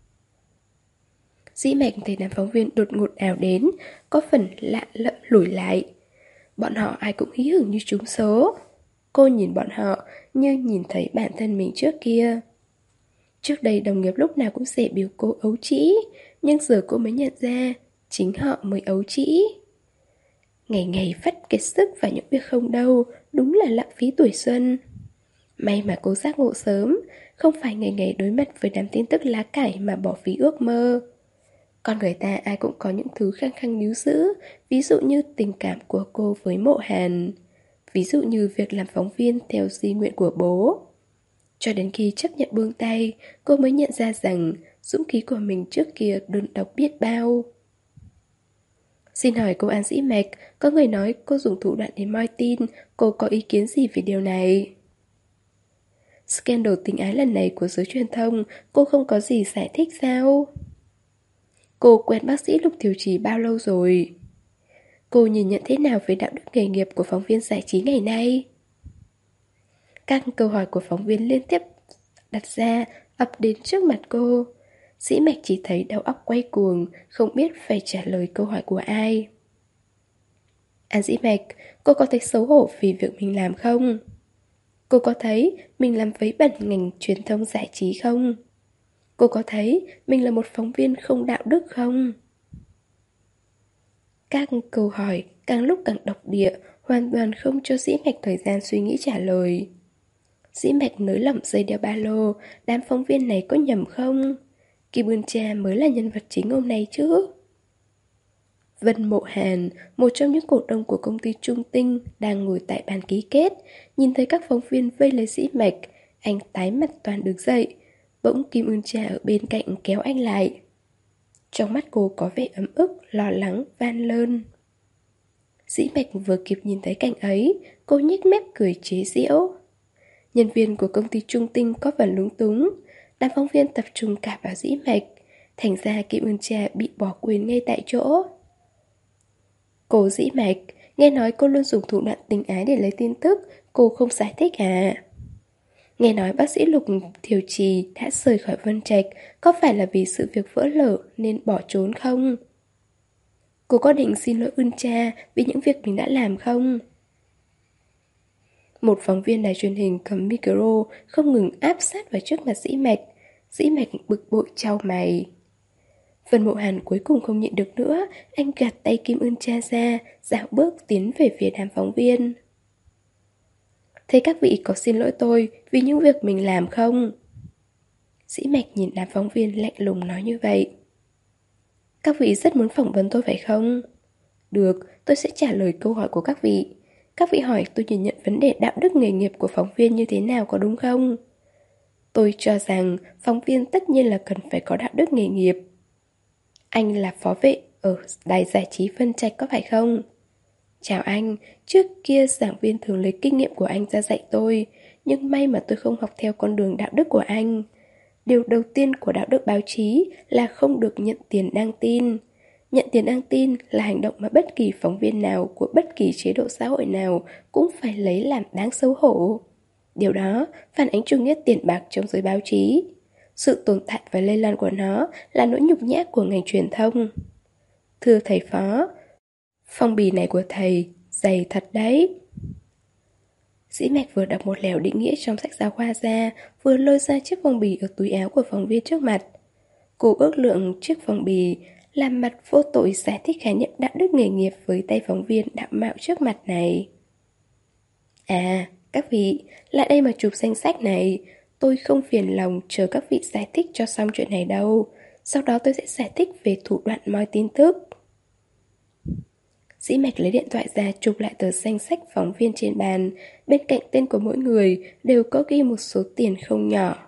[SPEAKER 1] Dĩ Mạch thấy đám phóng viên đột ngột ào đến, có phần lạ lẫm lùi lại. Bọn họ ai cũng hí hửng như trúng số. Cô nhìn bọn họ như nhìn thấy bản thân mình trước kia. Trước đây đồng nghiệp lúc nào cũng dè biểu cô ấu trĩ, nhưng giờ cô mới nhận ra chính họ mới ấu trĩ. Ngày ngày vắt kiệt sức vào những việc không đâu, đúng là lãng phí tuổi xuân. May mà cô giác ngộ sớm, không phải ngày ngày đối mặt với đám tin tức lá cải mà bỏ phí ước mơ. Con người ta ai cũng có những thứ khăng khăng níu giữ, ví dụ như tình cảm của cô với Mộ Hàn, ví dụ như việc làm phóng viên theo di nguyện của bố. Cho đến khi chấp nhận buông tay, cô mới nhận ra rằng dũng khí của mình trước kia đơn độc biết bao. Xin hỏi cô An Dĩ Mạch, có người nói cô dùng thủ đoạn để moi tin, cô có ý kiến gì về điều này? Scandal tình ái lần này của giới truyền thông, cô không có gì giải thích sao? Cô quen bác sĩ Lục Thiều Trì bao lâu rồi? Cô nhìn nhận thế nào về đạo đức nghề nghiệp của phóng viên giải trí ngày nay? Các câu hỏi của phóng viên liên tiếp đặt ra, ập đến trước mặt cô. Dĩ Mạch chỉ thấy đầu óc quay cuồng, không biết phải trả lời câu hỏi của ai. An Dĩ Mạch, cô có thấy xấu hổ vì việc mình làm không? Cô có thấy mình làm vấy bẩn ngành truyền thông giải trí không? Cô có thấy mình là một phóng viên không đạo đức không? Các câu hỏi càng lúc càng độc địa, hoàn toàn không cho Dĩ Mạch thời gian suy nghĩ trả lời. Dĩ Mạch nới lỏng dây đeo ba lô, đám phóng viên này có nhầm không? Kim Ưn Cha mới là nhân vật chính hôm nay chứ? Vân Mộ Hàn, một trong những cổ đông của công ty Trung Tinh, đang ngồi tại bàn ký kết. Nhìn thấy các phóng viên vây lấy Dĩ Mạch, anh tái mặt toàn đứng dậy. Bỗng Kim Ưn Cha ở bên cạnh kéo anh lại. Trong mắt cô có vẻ ấm ức, lo lắng, van lơn. Dĩ Mạch vừa kịp nhìn thấy cảnh ấy, cô nhếch mép cười chế giễu. Nhân viên của công ty Trung Tinh có phần lúng túng. Đám phóng viên tập trung cả vào Dĩ Mạch. Thành ra Kim Ưn Cha bị bỏ quyền ngay tại chỗ. Cô Dĩ Mạch, nghe nói cô luôn dùng thủ đoạn tình ái để lấy tin tức, cô không giải thích à? Nghe nói bác sĩ Lục Thiều Trì đã rời khỏi Vân Trạch, có phải là vì sự việc vỡ lở nên bỏ trốn không? Cô có định xin lỗi Ưn Cha vì những việc mình đã làm không? Một phóng viên đài truyền hình cầm micro không ngừng áp sát vào trước mặt Dĩ Mạch. Dĩ Mạch bực bội chau mày. Vân Mộ Hàn cuối cùng không nhịn được nữa, anh gạt tay Kim Ưn Cha ra, dạo bước tiến về phía đám phóng viên. Thế các vị có xin lỗi tôi vì những việc mình làm không? Dĩ Mạch nhìn đám phóng viên lạnh lùng nói như vậy. Các vị rất muốn phỏng vấn tôi phải không? Được, tôi sẽ trả lời câu hỏi của các vị. Các vị hỏi tôi nhìn nhận vấn đề đạo đức nghề nghiệp của phóng viên như thế nào, có đúng không? Tôi cho rằng phóng viên tất nhiên là cần phải có đạo đức nghề nghiệp. Anh là phó vệ ở đài giải trí Vân Trạch có phải không? Chào anh, trước kia giảng viên thường lấy kinh nghiệm của anh ra dạy tôi, nhưng may mà tôi không học theo con đường đạo đức của anh. Điều đầu tiên của đạo đức báo chí là không được nhận tiền đăng tin. Nhận tiền đăng tin là hành động mà bất kỳ phóng viên nào của bất kỳ chế độ xã hội nào cũng phải lấy làm đáng xấu hổ. Điều đó phản ánh chủ nghĩa tiền bạc trong giới báo chí. Sự tồn tại và lây lan của nó là nỗi nhục nhã của ngành truyền thông. Thưa thầy phó, phong bì này của thầy dày thật đấy. Dĩ Mạch vừa đọc một lèo định nghĩa trong sách giáo khoa ra, vừa lôi ra chiếc phong bì ở túi áo của phóng viên trước mặt. Cô ước lượng chiếc phong bì, làm mặt vô tội giải thích khái niệm đạo đức nghề nghiệp với tay phóng viên đạo mạo trước mặt này. À, các vị, lại đây mà chụp danh sách này. Tôi không phiền lòng chờ các vị giải thích cho xong chuyện này đâu. Sau đó tôi sẽ giải thích về thủ đoạn moi tin tức. Dĩ Mạch lấy điện thoại ra chụp lại tờ danh sách phóng viên trên bàn. Bên cạnh tên của mỗi người đều có ghi một số tiền không nhỏ.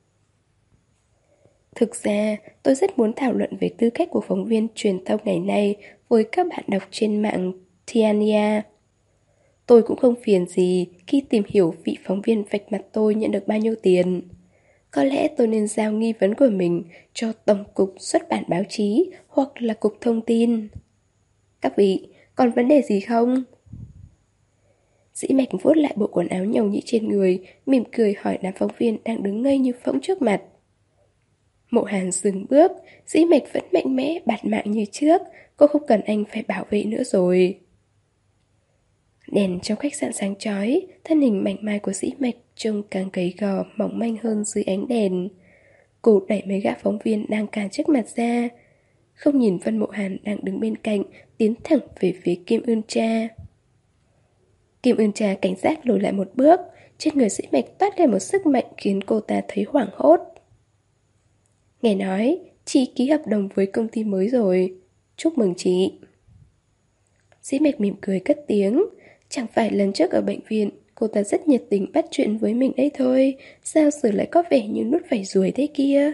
[SPEAKER 1] Thực ra, tôi rất muốn thảo luận về tư cách của phóng viên truyền thông ngày nay với các bạn đọc trên mạng Tiania. Tôi cũng không phiền gì khi tìm hiểu vị phóng viên vạch mặt tôi nhận được bao nhiêu tiền. Có lẽ tôi nên giao nghi vấn của mình cho Tổng cục Xuất bản Báo chí hoặc là Cục Thông tin. Các vị, còn vấn đề gì không? Dĩ Mạch vuốt lại bộ quần áo nhầu nhĩ trên người, mỉm cười hỏi đám phóng viên đang đứng ngây như phỗng trước mặt. Mộ Hàn dừng bước, Dĩ Mạch vẫn mạnh mẽ, bạt mạng như trước, cô không cần anh phải bảo vệ nữa rồi. Đèn trong khách sạn sáng chói, thân hình mảnh mai của Dĩ Mạch trông càng gầy gò, mỏng manh hơn dưới ánh đèn. Cô đẩy mấy gã phóng viên đang cản trước mặt ra, không nhìn Vân Mộ Hàn đang đứng bên cạnh, tiến thẳng về phía Kim Ưn Cha. Kim Ưn Cha cảnh giác lùi lại một bước, trên người Dĩ Mạch toát lên một sức mạnh khiến cô ta thấy hoảng hốt. Nghe nói, chị ký hợp đồng với công ty mới rồi. Chúc mừng chị. Dĩ Mạch mỉm cười cất tiếng. Chẳng phải lần trước ở bệnh viện, cô ta rất nhiệt tình bắt chuyện với mình đấy thôi. Sao giờ lại có vẻ như nút vảy ruồi thế kia?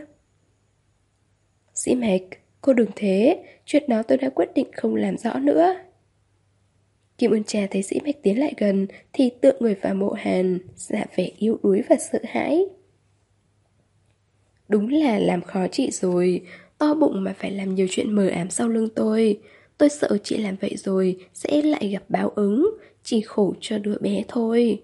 [SPEAKER 1] Dĩ Mạch, cô đừng thế. Chuyện đó tôi đã quyết định không làm rõ nữa. Kim Ưn Cha thấy Dĩ Mạch tiến lại gần thì tựa người vào Mộ Hàn, dạ vẻ yếu đuối và sợ hãi. Đúng là làm khó chị rồi. To bụng mà phải làm nhiều chuyện mờ ám sau lưng tôi. Tôi sợ chị làm vậy rồi sẽ lại gặp báo ứng. Chỉ khổ cho đứa bé thôi.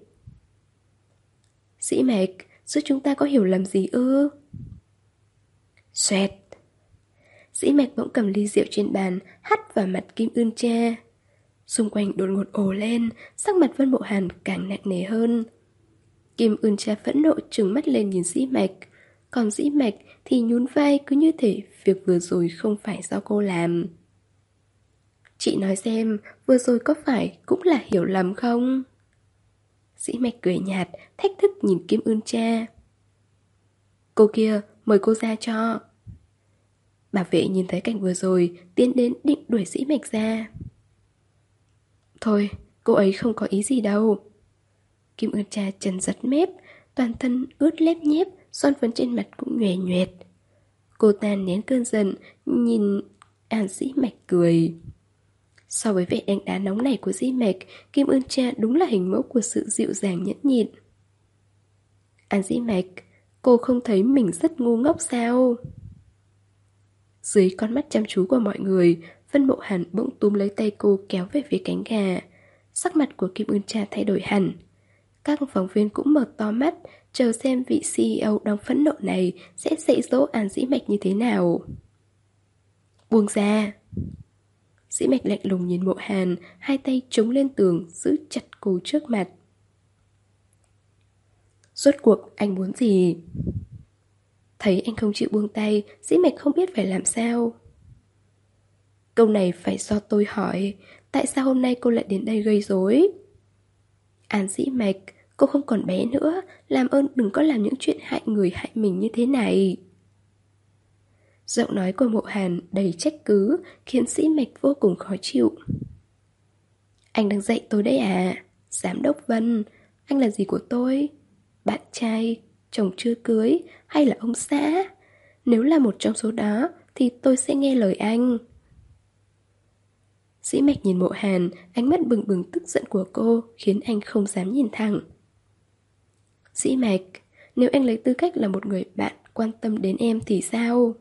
[SPEAKER 1] Dĩ Mạch, giữa chúng ta có hiểu lầm gì ư? Xoẹt. Dĩ Mạch bỗng cầm ly rượu trên bàn, hắt vào mặt Kim Ưn Cha. Xung quanh đột ngột ồ lên, sắc mặt Vân Mộ Hàn càng nặng nề hơn. Kim Ưn Cha phẫn nộ trừng mắt lên nhìn Dĩ Mạch. Còn Dĩ Mạch thì nhún vai, cứ như thể việc vừa rồi không phải do cô làm. Chị nói xem, vừa rồi có phải cũng là hiểu lầm không? Dĩ Mạch cười nhạt, thách thức nhìn Kim Ưn Cha. Cô kia, mời cô ra cho. Bảo vệ nhìn thấy cảnh vừa rồi, tiến đến định đuổi Dĩ Mạch ra. Thôi, cô ấy không có ý gì đâu. Kim Ưn Cha trần giật mép, toàn thân ướt lép nhép, son phấn trên mặt cũng nhòe nhoẹt. Cô ta nén cơn giận, nhìn An Dĩ Mạch cười. So với vẻ đánh đá nóng nảy của Dĩ Mạch, Kim Ưn Cha đúng là hình mẫu của sự dịu dàng nhẫn nhịn. An Dĩ Mạch, cô không thấy mình rất ngu ngốc sao? Dưới con mắt chăm chú của mọi người, Vân Mộ Hàn bỗng túm lấy tay cô kéo về phía cánh gà. Sắc mặt của Kim Ưn Cha thay đổi hẳn. Các phóng viên cũng mở to mắt, chờ xem vị xê e ô đang phẫn nộ này sẽ dạy dỗ An Dĩ Mạch như thế nào. Buông ra. Dĩ Mạch lạnh lùng nhìn Mộ Hàn, hai tay chống lên tường, giữ chặt cô trước mặt. Rốt cuộc anh muốn gì? Thấy anh không chịu buông tay, Dĩ Mạch không biết phải làm sao. Câu này phải do tôi hỏi, tại sao hôm nay cô lại đến đây gây rối? An Dĩ Mạch, cô không còn bé nữa, làm ơn đừng có làm những chuyện hại người hại mình như thế này. Giọng nói của Mộ Hàn đầy trách cứ, khiến Dĩ Mạch vô cùng khó chịu. Anh đang dạy tôi đấy à? Giám đốc Vân, anh là gì của tôi? Bạn trai, chồng chưa cưới, hay là ông xã? Nếu là một trong số đó, thì tôi sẽ nghe lời anh. Dĩ Mạch nhìn Mộ Hàn, ánh mắt bừng bừng tức giận của cô khiến anh không dám nhìn thẳng. Dĩ Mạch, nếu anh lấy tư cách là một người bạn quan tâm đến em thì sao?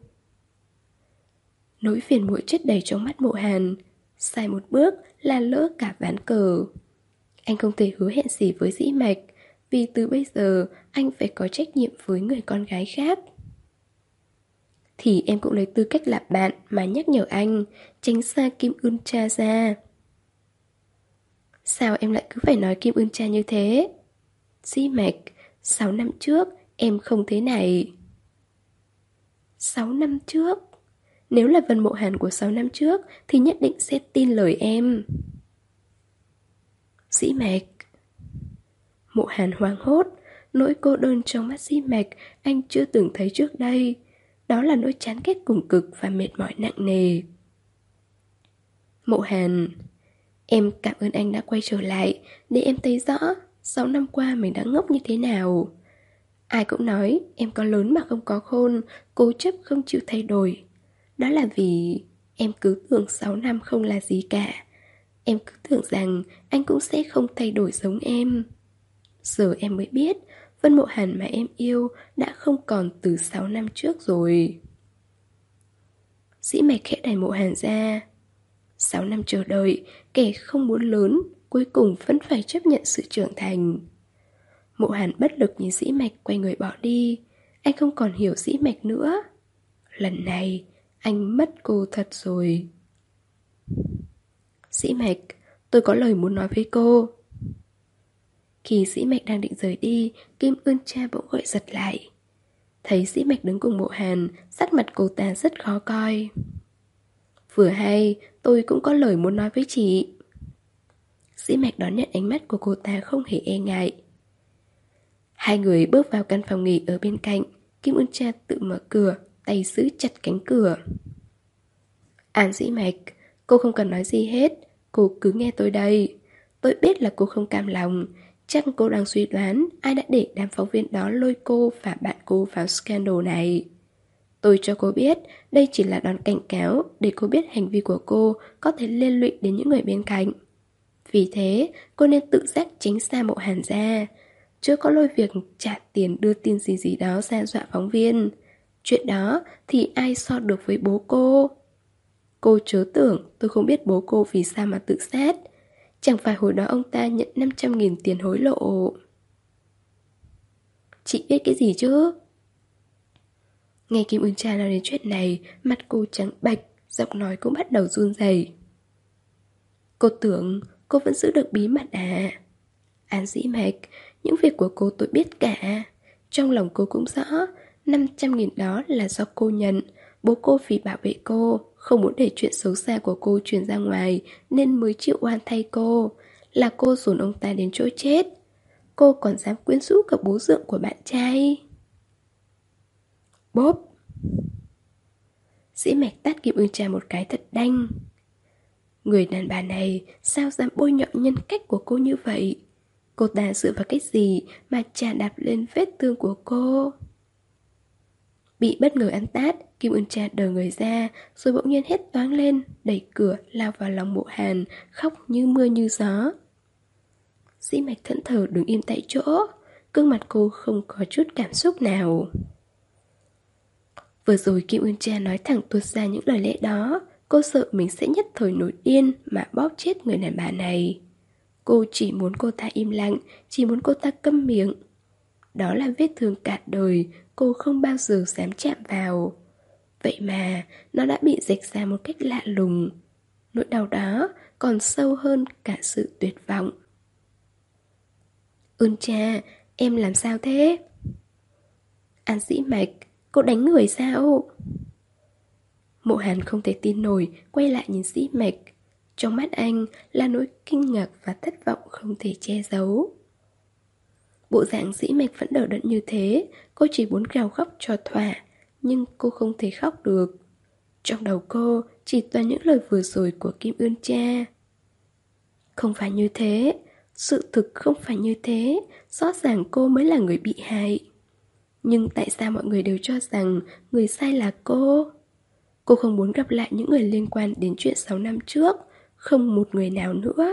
[SPEAKER 1] Nỗi phiền muộn chất đầy trong mắt Mộ Hàn. Sai một bước là lỡ cả ván cờ. Anh không thể hứa hẹn gì với Dĩ Mạch, vì từ bây giờ anh phải có trách nhiệm với người con gái khác. Thì em cũng lấy tư cách là bạn mà nhắc nhở anh tránh xa Kim Ưn Cha ra. Sao em lại cứ phải nói Kim Ưn Cha như thế? Dĩ Mạch, sáu năm trước em không thế này. Sáu năm trước? Nếu là Vân Mộ Hàn của sáu năm trước thì nhất định sẽ tin lời em. Dĩ Mạch. Mộ Hàn hoảng hốt, nỗi cô đơn trong mắt Dĩ Mạch anh chưa từng thấy trước đây. Đó là nỗi chán ghét cùng cực và mệt mỏi nặng nề. Mộ Hàn, em cảm ơn anh đã quay trở lại để em thấy rõ sáu năm qua mình đã ngốc như thế nào. Ai cũng nói em có lớn mà không có khôn, cố chấp không chịu thay đổi. Đó là vì em cứ tưởng sáu năm không là gì cả. Em cứ tưởng rằng anh cũng sẽ không thay đổi giống em. Giờ em mới biết Vân Mộ Hàn mà em yêu đã không còn từ sáu năm trước rồi. Dĩ Mạch khẽ đẩy Mộ Hàn ra. Sáu năm chờ đợi, kẻ không muốn lớn cuối cùng vẫn phải chấp nhận sự trưởng thành. Mộ Hàn bất lực nhìn Dĩ Mạch quay người bỏ đi. Anh không còn hiểu Dĩ Mạch nữa. Lần này anh mất cô thật rồi. Dĩ Mạch, tôi có lời muốn nói với cô. Khi Dĩ Mạch đang định rời đi, Kim Ưn Cha bỗng gọi giật lại. Thấy Dĩ Mạch đứng cùng Mộ Hàn, sắc mặt cô ta rất khó coi. Vừa hay, tôi cũng có lời muốn nói với chị. Dĩ Mạch đón nhận ánh mắt của cô ta không hề e ngại. Hai người bước vào căn phòng nghỉ ở bên cạnh. Kim Ưn Cha tự mở cửa, tay giữ chặt cánh cửa. An Dĩ Mạch, cô không cần nói gì hết, cô cứ nghe tôi đây. Tôi biết là cô không cam lòng. Chắc cô đang suy đoán ai đã để đám phóng viên đó lôi cô và bạn cô vào scandal này. Tôi cho cô biết đây chỉ là đòn cảnh cáo để cô biết hành vi của cô có thể liên lụy đến những người bên cạnh. Vì thế, cô nên tự giác tránh xa Mộ Hàn ra. Chưa có lôi việc trả tiền đưa tin gì gì đó ra dọa phóng viên. Chuyện đó thì ai so được với bố cô? Cô chớ tưởng tôi không biết bố cô vì sao mà tự sát. Chẳng phải hồi đó ông ta nhận năm trăm nghìn tiền hối lộ. Chị biết cái gì chứ? Nghe Kim Ưn Cha nói đến chuyện này, mặt cô trắng bệch, giọng nói cũng bắt đầu run rẩy. Cô tưởng cô vẫn giữ được bí mật à? An Dĩ Mạch, những việc của cô tôi biết cả. Trong lòng cô cũng rõ, năm trăm nghìn đó là do cô nhận. Bố cô vì bảo vệ cô, không muốn để chuyện xấu xa của cô truyền ra ngoài, nên mới chịu oan thay cô. Là cô dồn ông ta đến chỗ chết. Cô còn dám quyến rũ cả bố dượng của bạn trai. Bốp. Dĩ Mạch tát Kim Ưn Cha một cái thật đanh. Người đàn bà này sao dám bôi nhọ nhân cách của cô như vậy? Cô ta dựa vào cái gì mà chà đạp lên vết thương của cô? Bị bất ngờ ăn tát, Kim Ưn Cha đờ người ra, rồi bỗng nhiên hét toáng lên, đẩy cửa lao vào lòng Mộ Hàn, khóc như mưa như gió. Dĩ Mạch thẫn thờ đứng im tại chỗ, gương mặt cô không có chút cảm xúc nào. Vừa rồi Kim Ưn Cha nói thẳng tuột ra những lời lẽ đó, cô sợ mình sẽ nhất thời nổi điên mà bóp chết người đàn bà này. Cô chỉ muốn cô ta im lặng, chỉ muốn cô ta câm miệng. Đó là vết thương cả đời, cô không bao giờ dám chạm vào. Vậy mà, nó đã bị rạch ra một cách lạ lùng. Nỗi đau đó còn sâu hơn cả sự tuyệt vọng. Ưn Cha, em làm sao thế? An Dĩ Mạch, cô đánh người sao? Mộ Hàn không thể tin nổi, quay lại nhìn Dĩ Mạch. Trong mắt anh là nỗi kinh ngạc và thất vọng không thể che giấu. Bộ dạng Dĩ Mạch vẫn đờ đẫn như thế, cô chỉ muốn gào khóc cho thỏa, nhưng cô không thể khóc được. Trong đầu cô chỉ toàn những lời vừa rồi của Kim Ưn Cha. Không phải như thế, sự thực không phải như thế, rõ ràng cô mới là người bị hại. Nhưng tại sao mọi người đều cho rằng người sai là cô? Cô không muốn gặp lại những người liên quan đến chuyện sáu năm trước, không một người nào nữa.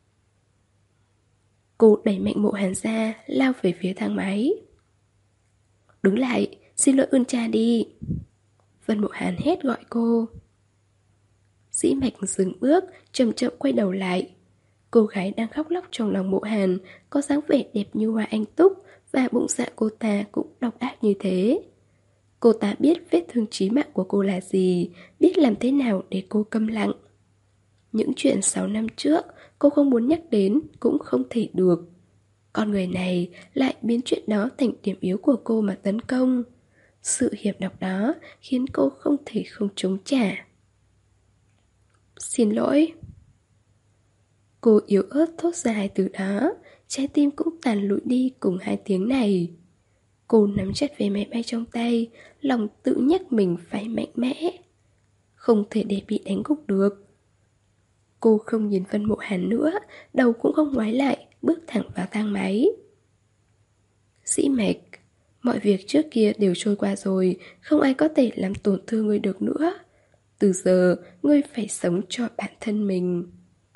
[SPEAKER 1] Cô đẩy mạnh Mộ Hàn ra, lao về phía thang máy. Đứng lại, xin lỗi Ưn Cha đi. Vân Mộ Hàn hét gọi cô. Dĩ Mạch dừng bước, chậm chậm quay đầu lại. Cô gái đang khóc lóc trong lòng Mộ Hàn, có dáng vẻ đẹp như hoa anh túc, và bụng dạ cô ta cũng độc ác như thế. Cô ta biết vết thương chí mạng của cô là gì, biết làm thế nào để cô câm lặng. Những chuyện sáu năm trước, cô không muốn nhắc đến, cũng không thể được. Con người này lại biến chuyện đó thành điểm yếu của cô mà tấn công. Sự hiểm độc đó khiến cô không thể không chống trả. Xin lỗi. Cô yếu ớt thốt ra hai từ đó, trái tim cũng tàn lụi đi cùng hai tiếng này. Cô nắm chặt vé máy bay trong tay, lòng tự nhắc mình phải mạnh mẽ. Không thể để bị đánh gục được. Cô không nhìn Vân Mộ Hàn nữa, đầu cũng không ngoái lại, bước thẳng vào thang máy. Dĩ Mạch, mọi việc trước kia đều trôi qua rồi, không ai có thể làm tổn thương ngươi được nữa. Từ giờ, ngươi phải sống cho bản thân mình.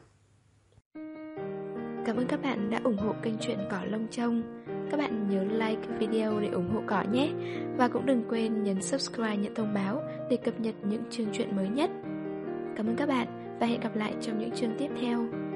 [SPEAKER 1] Cảm ơn các bạn đã ủng hộ kênh Chuyện Cỏ Lông Trông. Các bạn nhớ like video để ủng hộ cỏ nhé. Và cũng đừng quên nhấn subscribe nhận thông báo để cập nhật những chương truyện mới nhất. Cảm ơn các bạn và hẹn gặp lại trong những chương tiếp theo.